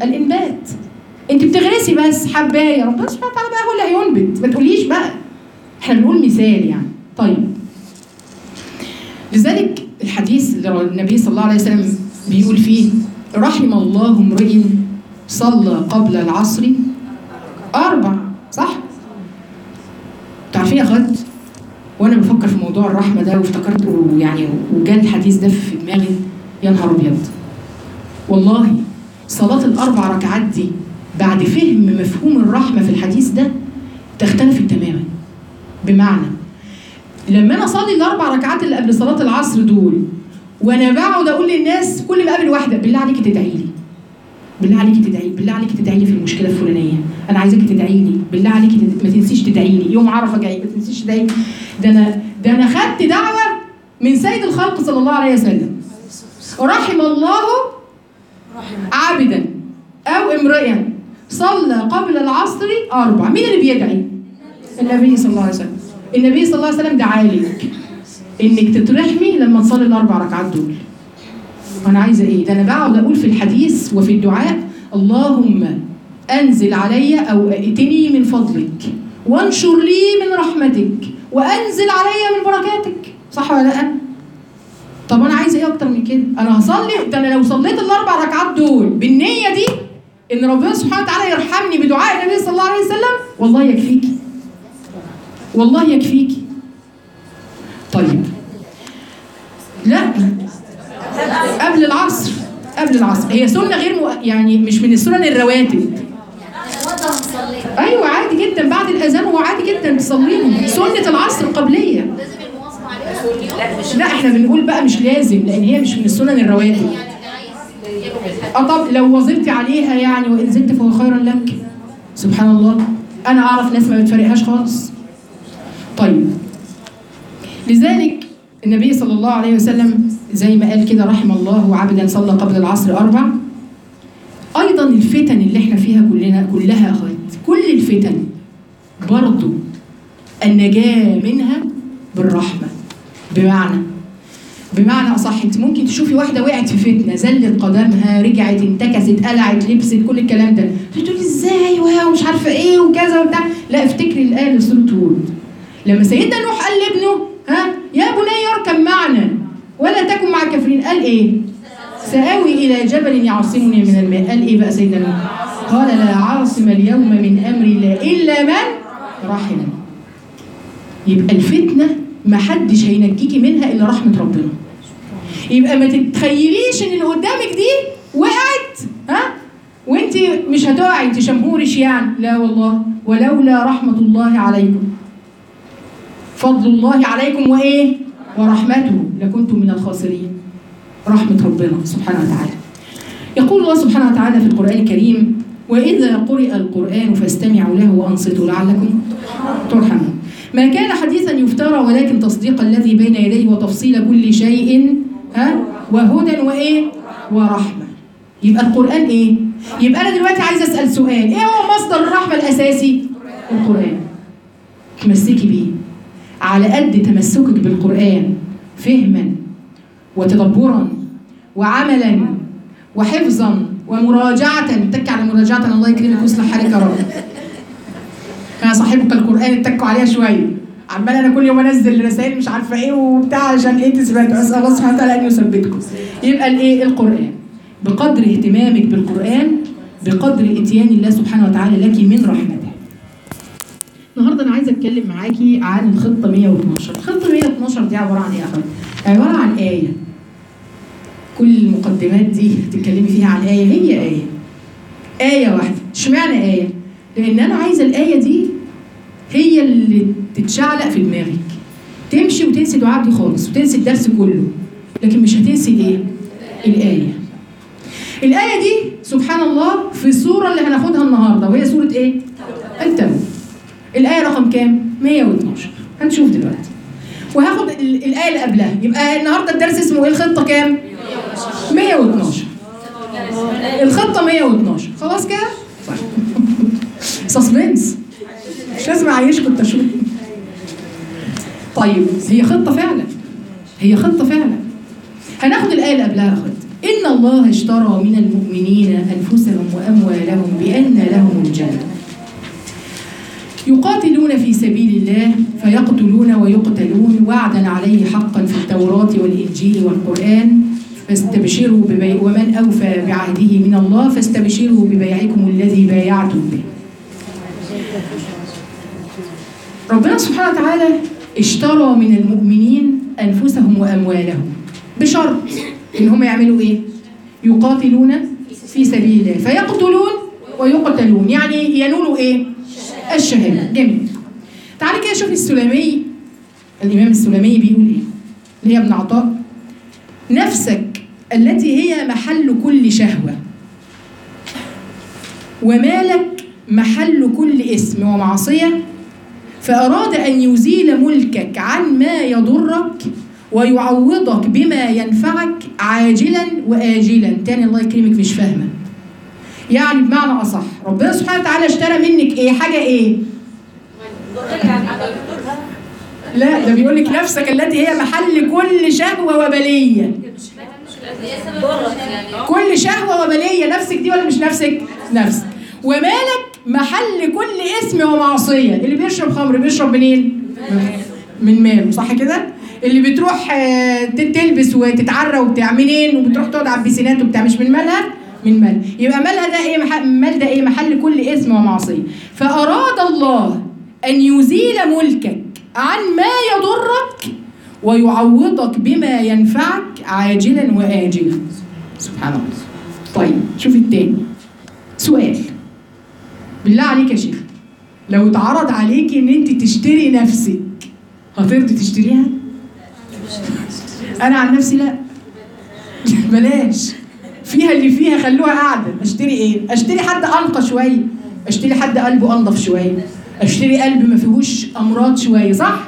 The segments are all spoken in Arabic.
الانبات. انت بتغرسي بس حبايه، ربنا سبحانه وتعالى بقى هو اللي هينبت، ما تقوليش بقى، احنا بنقول مثال يعني. طيب لذلك الحديث اللي النبي صلى الله عليه وسلم بيقول فيه رحم الله امرئ صلى قبل العصر 4، صح؟ تعرفين يا اخوات، وانا بفكر في موضوع الرحمه ده وافتكرته يعني وجاء الحديث ده في دماغي، يا نهار ابيض والله صلاه الاربع ركعات دي بعد فهم مفهوم الرحمه في الحديث ده تختلف تماما. بمعنى لما انا اصلي الاربع ركعات اللي قبل صلاه العصر دول وانا بقعد اقول للناس كل ما اقابل واحده بالله عليكي تدعي لي، بالله عليكي تدعي، بالله عليكي تدعي لي في المشكله الفلانيه، انا عايزاكي تدعي لي، بالله عليكي ما تنسيش تدعي لي يوم عرفه جاي، ما تنسيش تدعي. ده انا خدت دعوه من سيد الخلق صلى الله عليه وسلم. رحم الله عبدا او امرئا صلى قبل العصر 4. مين اللي بيدعي؟ النبي صلى الله عليه وسلم. النبي صلى الله عليه وسلم دعالك انك تترحمي لما تصلي الاربع ركعات دول. انا عايزه ايه؟ ده انا بقعد اقول في الحديث وفي الدعاء اللهم انزل علي او ائتني من فضلك وانشر لي من رحمتك وانزل علي من بركاتك، صح ولا لا؟ طب انا عايزه ايه اكتر من كده؟ انا هصلي، ده انا لو صليت الاربع ركعات دول بالنيه دي ان ربنا سبحانه وتعالى يرحمني بدعاء النبي صلى الله عليه وسلم، والله يكفيكي، والله يكفيكي. طيب لا قبل العصر، قبل العصر هي سنه غير يعني مش من السنن الرواتب. ايوه عادي جدا بعد الاذان هو عادي جدا تصليهم سنه العصر القبليه. لا احنا بنقول بقى مش لازم لان هي مش من السنن الرواتب. طب لو وظبتي عليها يعني وان زدت فهو خيرا لك، سبحان الله. انا اعرف ناس ما بتفرقهاش خالص. طيب لذلك النبي صلى الله عليه وسلم زي ما قال كده رحم الله عبدا صلى قبل العصر 4. ايضا الفتن اللي احنا فيها كلها يا اخوات، كل الفتن برضو النجاة منها بالرحمة. بمعنى اصح، انت ممكن تشوفي واحده وقعت في فتنه، زلت قدمها، رجعت، انتكست، قلعت، لبست، كل الكلام ده، تقولي ازاي ومش عارفه ايه وكذا وبتاع. لا افتكري الايه اللي في سوره هود لما سيدنا نوح قال لابنه يا بني اركب معنا ولا تكن مع الكافرين، قال ايه؟ سآوي الى جبل يعصمني من الماء. قال ايه بقى سيدنا نوح؟ قال لا عاصم اليوم من امر الله الا من رحم. يبقى الفتنه ما حدش هينجيكي منها الا رحمه ربنا. يبقى ما تتخيليش ان اللي قدامك دي وقعت وانت مش هتقعي، انت شمهورش يعني، لا والله. ولولا رحمه الله عليكم فضل الله عليكم وايه؟ ورحمته لكنتم من الخاسرين. رحمه ربنا سبحانه وتعالى. يقول الله سبحانه وتعالى في القرآن الكريم وإذا قرئ القرآن فاستمعوا له وأنصتوا لعلكم ترحمون. ما كان حديثا يفترى ولكن تصديق الذي بين يديه وتفصيل كل شيء وهدى وايه؟ ورحمه. يبقى القران ايه؟ يبقى انا دلوقتي عايزه اسال سؤال، ايه هو مصدر الرحمه الاساسي؟ القران. تمسكي بيه على قد تمسكك بالقران فهما وتدبرا وعملا وحفظا ومراجعه. اتك على مراجعه، الله يكرمك ويصلح حالك يا رب. كان صاحبك القران اتكوا عليها شويه، عمال انا كل يوم انزل رسائل مش عارفه ايه وبتاع عشان ايه تثبتوا. اسال الله سبحانه وتعالى ان يثبتكم. يبقى الايه؟ القران. بقدر اهتمامك بالقران بقدر اتيان الله سبحانه وتعالى لك من رحمته. النهارده انا عايزه اتكلم معاكي عن الخطه 112. الخطه 112 دي عباره عن ايه يا اخوات؟ عباره عن ايه. كل المقدمات دي تتكلمي فيها عن ايه، هي ايه واحده. اشمعنى ايه؟ لان انا عايزه الايه دي هي اللي تتشعلق في دماغك، تمشي وتنسي دعاء دي خالص وتنسي الدرس كله، لكن مش هتنسي الايه؟ الآية دي سبحان الله في السورة اللي هناخدها النهارده وهي سورة ايه؟ التوبة. الآية رقم كام؟ 112. هنشوف دلوقتي. وهاخد الآية اللي قبلها، يبقى النهارده الدرس اسمه ايه؟ الخطة كام؟ 112. الخطة 112. خلاص كده؟ سسبنس. مش لازم اعيشكم التشويق. طيب هي خطة فعلا. هناخد الآية اللي قبلها يا اخوات. إن الله اشترى من المؤمنين أنفسهم وأموالهم الجنة. يقاتلون في سبيل الله فيقتلون ويقتلون وعدا عليه حقا في التوراة والإنجيل والقرآن فاستبشروا ومن أوفى بعهده من الله فاستبشروا ببيعكم الذي بايعتم به. ربنا سبحانه وتعالى اشترى من المؤمنين أنفسهم وأموالهم بشرط إن هم يعملوا إيه؟ يقاتلون في سبيل الله فيقتلون ويقتلون، يعني ينولوا إيه؟ الشهادة. جميل. تعالي كده شوفي السلمي، الإمام السلمي بيقول إيه؟ اللي هي ابن عطاء: نفسك التي هي محل كل شهوة ومالك محل كل إثم ومعصية، فأراد أن يزيل ملكك عن ما يضرك ويعوضك بما ينفعك عاجلا وآجلا. تاني الله يكرمك مش فاهمة. يعني بمعنى أصح ربنا سبحانه وتعالى اشترى منك إيه؟ حاجة إيه؟ لا، ده بيقول لك نفسك التي هي محل كل شهوة وبلية. كل شهوة وبلية، نفسك دي ولا مش نفسك؟ نفسك. ومالك محل كل اسم ومعصية. اللي بيشرب خمر بيشرب منين؟ من ماله، صح كده؟ اللي بتروح تلبس وتتعرى وبتاع منين؟ وبتروح تقعد على البيسينات وبتاع، مش من مالها؟ من مال. يبقى مالها ده ايه؟ مال ده ايه؟ محل كل اسم ومعصية. فأراد الله أن يزيل ملكك عن ما يضرك ويعوضك بما ينفعك عاجلا وآجلا. سبحان الله. طيب شوف التاني. سؤال بالله عليك يا شيخ، لو اتعرض عليكي ان انت تشتري نفسك هترضي تشتريها؟ انا عن نفسي لا. بلاش فيها اللي فيها، خلوها قاعده. اشتري ايه؟ اشتري حد انقى شويه، اشتري حد قلبه انضف شويه، اشتري قلب ما فيهوش امراض شويه، صح؟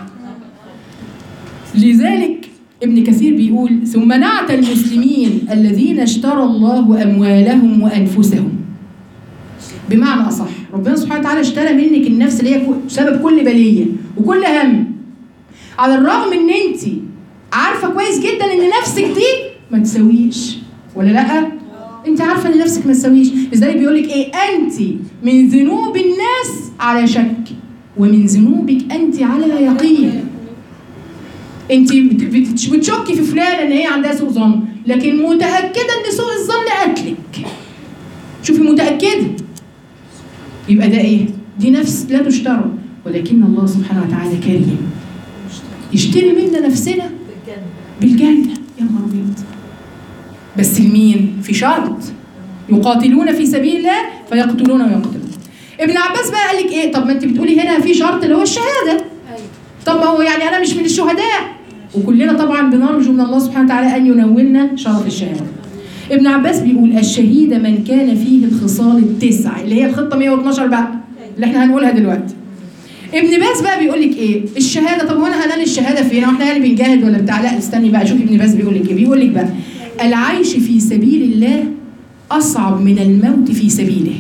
لذلك ابن كثير بيقول: ثم نعت المسلمين الذين اشترى الله اموالهم وانفسهم. بمعنى اصح ربنا سبحانه وتعالى اشترى منك النفس اللي هي سبب كل بليه وكل هم، على الرغم ان انت عارفه كويس جدا ان نفسك دي ما تسويش، ولا لا؟ انت عارفه ان نفسك ما تسويش. لذلك بيقول لك ايه؟ انت من ذنوب الناس على شك ومن ذنوبك انت على يقين. انت بتشكي في فلانه ان هي عندها سوء ظن، لكن متاكده ان سوء الظن قتلك. شوفي، متاكده. يبقى ده ايه؟ دي نفس لا تشترى، ولكن الله سبحانه وتعالى كريم يشتري منا نفسنا بالجنه. يا نهار ابيض! بس لمين؟ في شرط: يقاتلون في سبيل الله فيقتلون ويقتلون. ابن عباس بقى قال لك ايه؟ طب ما انت بتقولي هنا في شرط اللي هو الشهاده. طب ما هو يعني انا مش من الشهداء، وكلنا طبعا بنرجو من الله سبحانه وتعالى ان ينولنا شرف الشهاده. ابن عباس بيقول: الشهيد من كان فيه الخصال التسع، اللي هي الخطه 112 بقى اللي احنا هنقولها دلوقتي. ابن باز بقى بيقول لك ايه؟ الشهاده. طب وانا هنال الشهاده فين؟ واحنا يعني بنجاهد ولا بتاع؟ لا استني بقى، شوفي ابن باز بيقول لك ايه. بيقول لك بقى: العيش في سبيل الله اصعب من الموت في سبيله.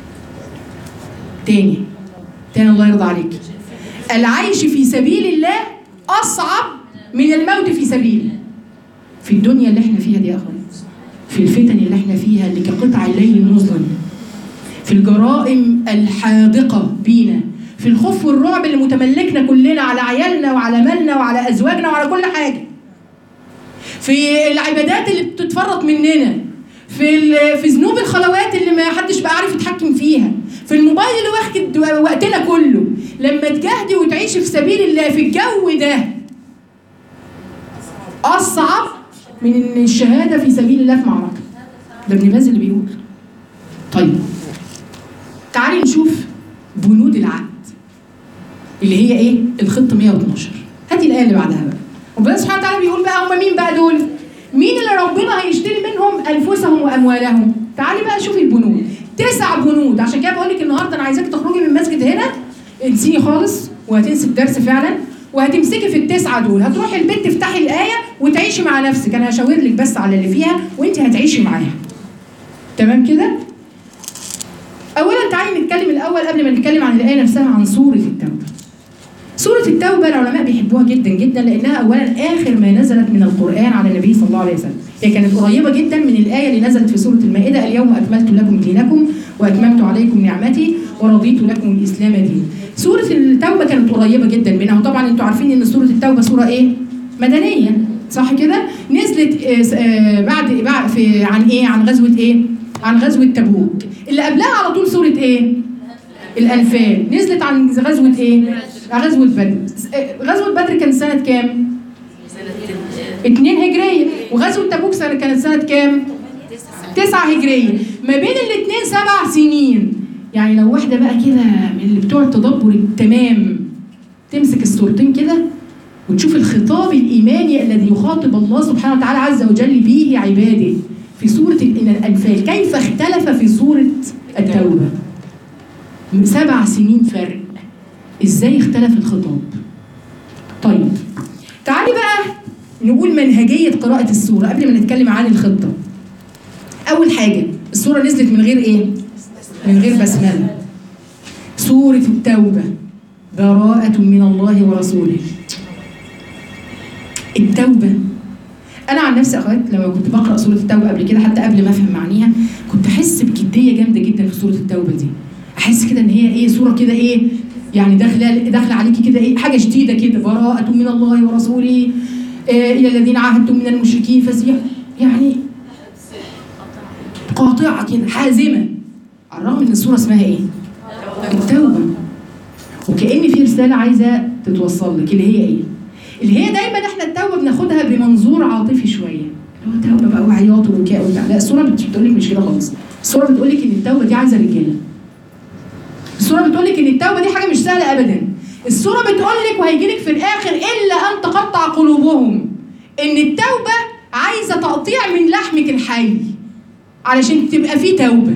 تاني الله يرضى عليك. العيش في سبيل الله اصعب من الموت في سبيله. في الدنيا اللي احنا فيها دي يا اخوان، في الفتن اللي احنا فيها اللي كقطع الليل المظلم، في الجرائم الحاضقه بينا، في الخوف والرعب اللي متملكنا كلنا على عيالنا وعلى مالنا وعلى ازواجنا وعلى كل حاجه، في العبادات اللي بتتفرط مننا، في ذنوب الخلوات اللي ما حدش بقى عارف يتحكم فيها، في الموبايل اللي واخد وقتنا كله. لما تجاهدي وتعيشي في سبيل الله في الجو ده اصعب من ان الشهاده في سبيل الله في معركه. ده ابن باز اللي بيقول. طيب تعالي نشوف بنود العقد اللي هي ايه؟ الخطه 112. هاتي الايه اللي بعدها بقى. ربنا سبحانه وتعالى بيقول بقى هم مين بقى دول؟ مين اللي ربنا هيشتري منهم انفسهم واموالهم؟ تعالي بقى شوفي البنود. 9 بنود. عشان كده بقول لك النهارده انا عايزاك تخرجي من المسجد هنا انسيني خالص، وهتنسي الدرس فعلا، وهتمسكي في ال9 دول. هتروحي البيت تفتحي الايه وتعيشي مع نفسك. انا هشاور لك بس على اللي فيها وانت هتعيشي معاها. تمام كده؟ اولا تعالي نتكلم الاول قبل ما نتكلم عن الايه نفسها عن سوره التوبه. سوره التوبه العلماء بيحبوها جدا جدا لانها اولا اخر ما نزلت من القران على النبي صلى الله عليه وسلم. هي كانت قريبه جدا من الايه اللي نزلت في سوره المائده: اليوم اكملت لكم دينكم واتممت عليكم نعمتي ورضيت لكم الاسلام دين. سوره التوبه كانت قريبه جدا منها، وطبعا انتوا عارفين ان سوره التوبه سوره ايه؟ مدنيه، صح كده؟ نزلت بعد عن ايه؟ عن غزوه ايه؟ عن غزوه تبوك. اللي قبلها على طول سوره ايه؟ الانفال. نزلت عن غزوه ايه؟ عن غزوه بدر. غزوه بدر كانت سنه كام؟ 2 هجريه. وغزوه تبوك كانت سنه كام؟ 9 هجريه. ما بين الاثنين 7 سنين. يعني لو واحده بقى كده من اللي بتوع التدبر التمام تمسك السورتين كده وتشوف الخطاب الايماني الذي يخاطب الله سبحانه وتعالى عز وجل به عباده في سوره الانفال، كيف اختلف في سوره التوبه. 7 سنين فرق، ازاي اختلف الخطاب؟ طيب تعالي بقى نقول منهجيه قراءه السوره قبل ما نتكلم عن الخطه. اول حاجه السوره نزلت من غير ايه؟ من غير بسمله. سوره التوبه براءه من الله ورسوله. التوبه، انا عن نفسي اخوات لما كنت بقرا سوره التوبه قبل كده حتى قبل ما افهم معانيها كنت احس بجديه جامده جدا في سوره التوبه دي. احس كده ان هي ايه؟ سوره كده ايه؟ يعني داخله عليكي كده ايه؟ حاجه شديده كده، براءه من الله ورسوله الى الذين عاهدتم من المشركين فسيحوا، يعني قاطعه كده حازمه، على الرغم ان السوره اسمها ايه؟ التوبه. وكأن في رساله عايزه تتوصل لك، اللي هي ايه؟ اللي هي دايما احنا التوبه بناخدها بمنظور عاطفي شويه، اللي هو توبه بقى وعياط وبكاء وبتاع. لا، السوره بتقول لك مش كده خالص. السوره بتقول لك ان التوبه دي عايزه رجاله. السوره بتقول لك ان التوبه دي حاجه مش سهله ابدا. السوره بتقول لك وهيجي لك في الاخر الا ان تقطع قلوبهم، ان التوبه عايزه تقطيع من لحمك الحي علشان تبقى فيه توبه.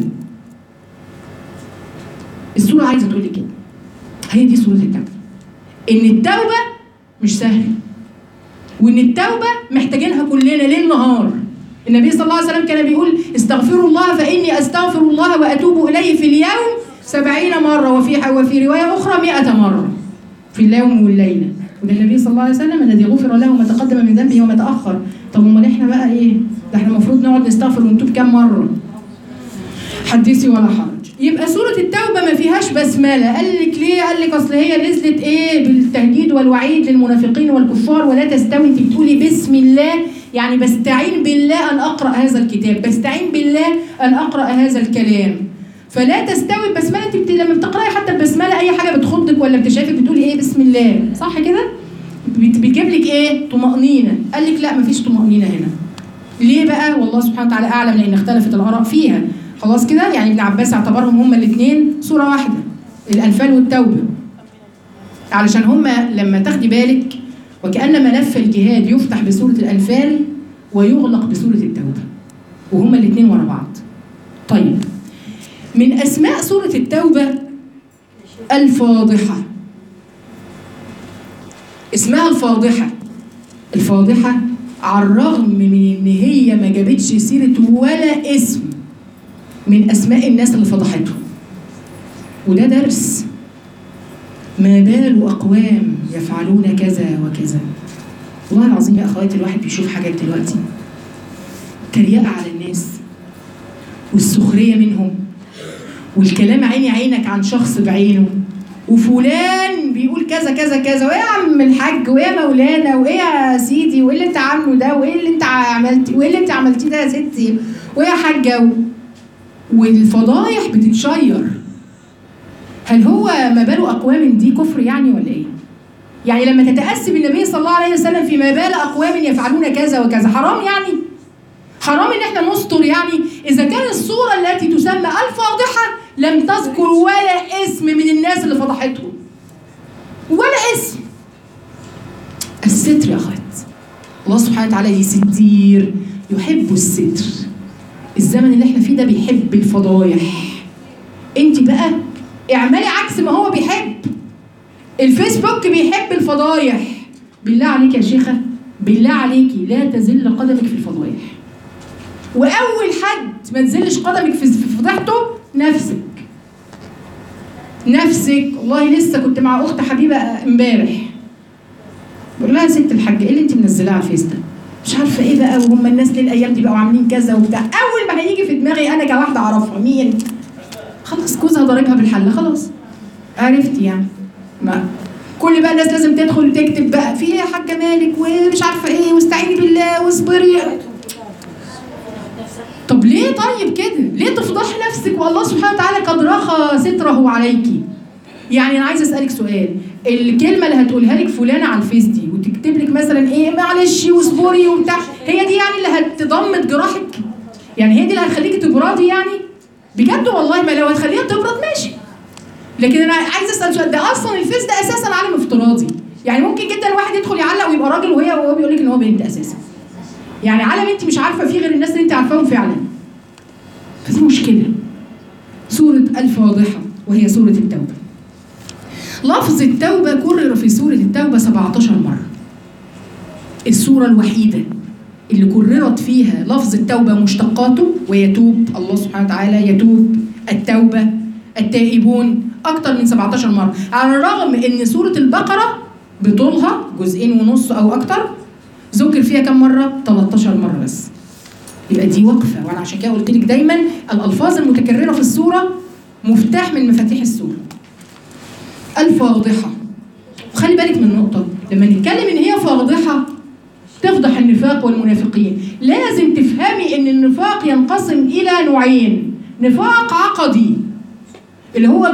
السوره عايزه تقول لك كده. هي دي سوره التوبه، ان التوبه مش سهله، وان التوبه محتاجينها كلنا ليل نهار. النبي صلى الله عليه وسلم كان بيقول استغفروا الله فاني استغفر الله واتوب اليه في اليوم 70 مره، وفي روايه اخرى 100 مره في اليوم والليله. وده النبي صلى الله عليه وسلم الذي غفر له ما تقدم من ذنبه وما تاخر. طب امال احنا بقى ايه؟ ده احنا المفروض نقعد نستغفر ونتوب كام مره؟ حدثي ولا حرج. يبقى سورة التوبة ما فيهاش بسملة. قال لك ليه؟ قال لك أصل هي نزلت إيه؟ بالتهديد والوعيد للمنافقين والكفار، ولا تستوي. أنت بتقولي بسم الله، يعني بستعين بالله أن أقرأ هذا الكتاب، بستعين بالله أن أقرأ هذا الكلام. فلا تستوي البسملة. أنت لما بتقرأي حتى البسملة أي حاجة بتخضك ولا بتشافك بتقولي إيه؟ بسم الله، صح كده؟ بتجيب لك إيه؟ طمأنينة. قال لك لا، مفيش طمأنينة هنا. ليه بقى؟ والله سبحانه وتعالى أعلم، لأن اختلفت الآراء فيها. خلاص كده؟ يعني ابن عباس اعتبرهم هما الاثنين سوره واحده، الانفال والتوبه، علشان هما لما تاخدي بالك وكأن ملف الجهاد يفتح بسوره الانفال ويغلق بسوره التوبه، وهما الاثنين ورا بعض. طيب، من اسماء سوره التوبه الفاضحه. اسمها الفاضحه. الفاضحه على الرغم من ان هي ما جابتش سيره ولا اسم من أسماء الناس اللي فضحتهم. وده درس. ما بال أقوام يفعلون كذا وكذا. والله العظيم يا أخواتي الواحد بيشوف حاجات دلوقتي، تريقة على الناس والسخرية منهم والكلام عيني عينك عن شخص بعينه، وفلان بيقول كذا كذا كذا، وإيه يا عم الحاج، وإيه يا مولانا، وإيه يا سيدي، وإيه اللي أنت عامله ده، وإيه اللي أنت عملتيه، وإيه اللي أنت عملتيه ده يا ستي، وإيه يا حاجة. والفضايح بتتشير. هل هو ما بال أقوام دي كفر يعني ولا إيه؟ يعني لما تتأسي بالنبي صلى الله عليه وسلم في ما بال أقوام يفعلون كذا وكذا، حرام يعني؟ حرام إن إحنا نستر يعني؟ إذا كان الصورة التي تسمى الفاضحة لم تذكر ولا اسم من الناس اللي فضحتهم، ولا اسم. الستر يا أخوات، الله سبحانه وتعالى ستير يحب الستر. الزمن اللي احنا فيه ده بيحب الفضايح. انت بقى اعملي عكس ما هو بيحب. الفيسبوك بيحب الفضايح. بالله عليك يا شيخة، بالله عليكي لا تزل قدمك في الفضايح. واول حد ما تزلش قدمك في فضيحته نفسك. نفسك. والله لسه كنت مع اخت حبيبه امبارح بقول لها يا ست الحاجه ايه اللي انت منزلاه على الفيس ده؟ مش عارفه ايه بقى، وهم الناس ليه الايام دي بقوا عاملين كذا وبتاع. اول ما هيجي في دماغي انا كواحده اعرفها مين؟ بس جوزها ضاربها بالحله، خلاص عرفتي يعني. ما كل بقى الناس لازم تدخل تكتب بقى في ايه يا حاجه مالك ومش عارفه ايه واستعيني بالله واصبري. طب ليه طيب كده؟ ليه تفضحي نفسك والله سبحانه وتعالى قد رخى ستره عليكي؟ يعني انا عايزه اسالك سؤال، الكلمه اللي هتقولها لك فلانه على الفيس دي وتكتب لك مثلا ايه معلش واصبري وبتاع، هي دي يعني اللي هتضمد جراحك؟ يعني هي دي اللي هتخليكي تبردي يعني؟ بجد والله ما لو هتخليها تبرد ماشي. لكن انا عايزه اسال سؤال، ده اصلا الفيس ده اساسا عالم افتراضي، يعني ممكن جدا الواحد يدخل يعلق ويبقى راجل وهو بيقول لك ان هو بنت اساسا. يعني عالم انت مش عارفه فيه غير الناس اللي انت عارفاهم فعلا. فدي مشكله. سوره الفاضحه وهي سوره التوبه. لفظ التوبه كرر في سوره التوبه 17 مره. السوره الوحيده اللي كررت فيها لفظ التوبه مشتقاته، ويتوب الله سبحانه وتعالى، يتوب، التوبه، التائبون، اكتر من 17 مره، على الرغم ان سوره البقره بطولها 2.5 جزء او اكتر ذكر فيها كم مره؟ 13 مره بس. يبقى دي وقفه، وانا عشان كده قلت لك دايما الالفاظ المتكرره في السوره مفتاح من مفاتيح السوره. الفاضحه. وخلي بالك من نقطه، لما نتكلم ان هي فاضحه تفضح النفاق والمنافقين، لازم تفهمي ان النفاق ينقسم الى نوعين: نفاق عقدي اللي هو